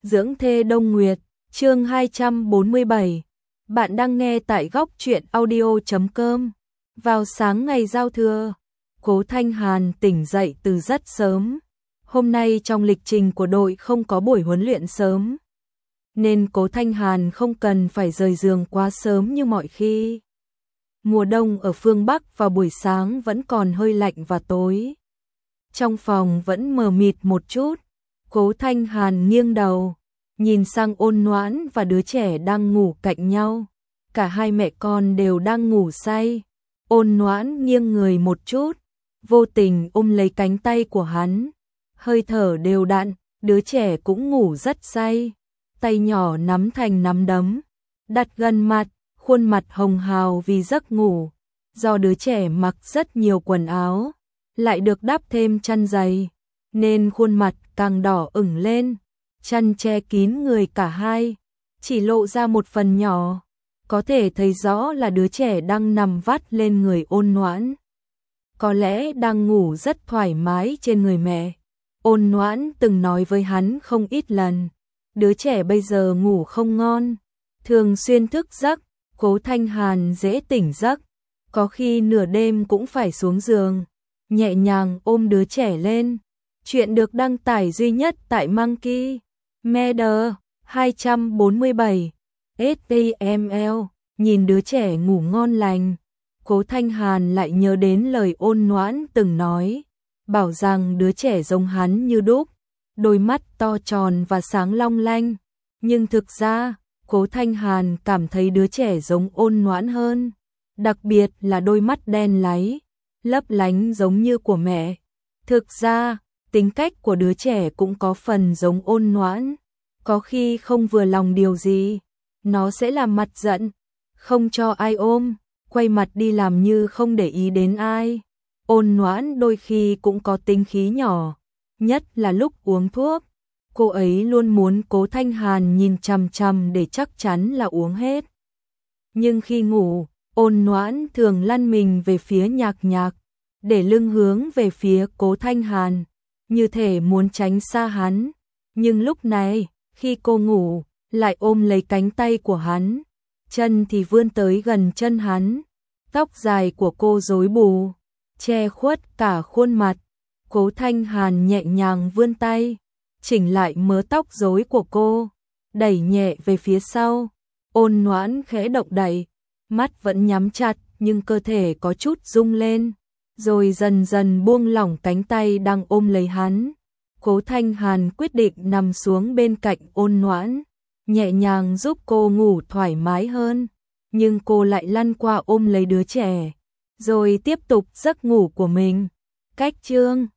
Dưỡng thê Đông Nguyệt, chương 247. Bạn đang nghe tại góc truyện audio.com. Vào sáng ngày giao thừa, Cố Thanh Hàn tỉnh dậy từ rất sớm. Hôm nay trong lịch trình của đội không có buổi huấn luyện sớm, nên Cố Thanh Hàn không cần phải rời giường quá sớm như mọi khi. Mùa đông ở phương Bắc vào buổi sáng vẫn còn hơi lạnh và tối. Trong phòng vẫn mờ mịt một chút. Cố Thanh Hàn nghiêng đầu, nhìn sang Ôn Noãn và đứa trẻ đang ngủ cạnh nhau. Cả hai mẹ con đều đang ngủ say. Ôn Noãn nghiêng người một chút, vô tình ôm lấy cánh tay của hắn. Hơi thở đều đặn, đứa trẻ cũng ngủ rất say. Tay nhỏ nắm thành nắm đấm, đặt gần mặt, khuôn mặt hồng hào vì giấc ngủ. Do đứa trẻ mặc rất nhiều quần áo, lại được đắp thêm chăn dày, nên khuôn mặt càng đỏ ửng lên. Chăn che kín người cả hai, chỉ lộ ra một phần nhỏ, có thể thấy rõ là đứa trẻ đang nằm vắt lên người Ôn Noãn. Có lẽ đang ngủ rất thoải mái trên người mẹ. Ôn Noãn từng nói với hắn không ít lần, đứa trẻ bây giờ ngủ không ngon, thường xuyên thức giấc. Cố Thanh Hàn dễ tỉnh giấc, có khi nửa đêm cũng phải xuống giường, nhẹ nhàng ôm đứa trẻ lên. Chuyện được đăng tải duy nhất tại Monkey Media 247 STML. Nhìn đứa trẻ ngủ ngon lành, Cố Thanh Hàn lại nhớ đến lời Ôn Noãn từng nói, bảo rằng đứa trẻ giống hắn như đúc, đôi mắt to tròn và sáng long lanh. Nhưng thực ra, Cố Thanh Hàn cảm thấy đứa trẻ giống Ôn Noãn hơn, đặc biệt là đôi mắt đen láy, lấp lánh giống như của mẹ. Thực ra, tính cách của đứa trẻ cũng có phần giống Ôn Noãn, có khi không vừa lòng điều gì, nó sẽ làm mặt giận, không cho ai ôm, quay mặt đi làm như không để ý đến ai. Ôn Noãn đôi khi cũng có tính khí nhỏ, nhất là lúc uống thuốc. Cô ấy luôn muốn Cố Thanh Hàn nhìn chằm chằm để chắc chắn là uống hết. Nhưng khi ngủ, Ôn Noãn thường lăn mình về phía Nhạc Nhạc, để lưng hướng về phía Cố Thanh Hàn, như thể muốn tránh xa hắn. Nhưng lúc này, khi cô ngủ, lại ôm lấy cánh tay của hắn, chân thì vươn tới gần chân hắn. Tóc dài của cô rối bù, che khuất cả khuôn mặt. Cố Thanh Hàn nhẹ nhàng vươn tay, chỉnh lại mớ tóc rối của cô, đẩy nhẹ về phía sau. Ôn Noãn khẽ động đậy, mắt vẫn nhắm chặt nhưng cơ thể có chút rung lên, rồi dần dần buông lỏng cánh tay đang ôm lấy hắn. Cố Thanh Hàn quyết định nằm xuống bên cạnh Ôn Noãn, nhẹ nhàng giúp cô ngủ thoải mái hơn, nhưng cô lại lăn qua ôm lấy đứa trẻ, rồi tiếp tục giấc ngủ của mình. Cách chương